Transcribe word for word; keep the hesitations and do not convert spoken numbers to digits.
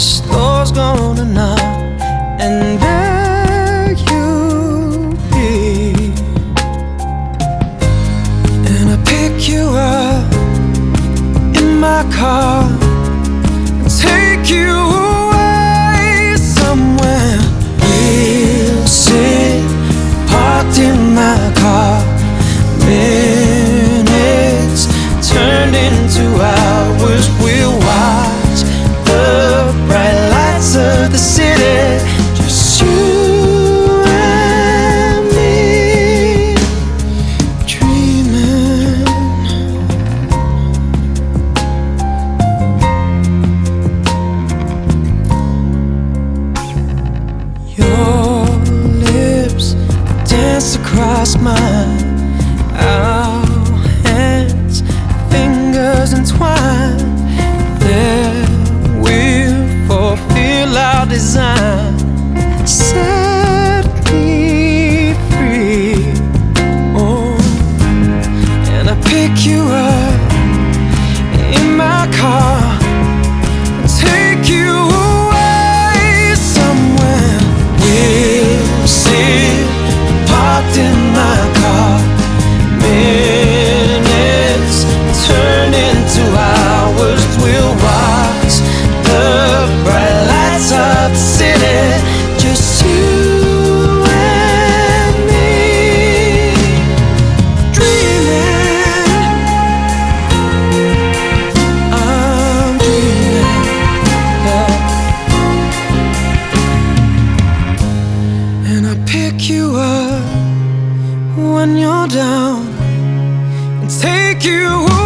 store's gonna knock, and there you'll be. And I pick you up in my car and take you away somewhere. We'll sit parked in my car, minutes turned into hours. We'll watch the bright lights of the city, just you and me, dreaming. Your lips dance across mine, our hands, fingers entwined. There we'll fulfill our design, set me free. Oh, and I pick you up in my car and take you away somewhere. We'll sit parked in my car, minutes turn into hours. We'll watch the bright lights of the city, just you and me, dreaming. I'm dreaming, yeah. And I pick you up when you're down and take you away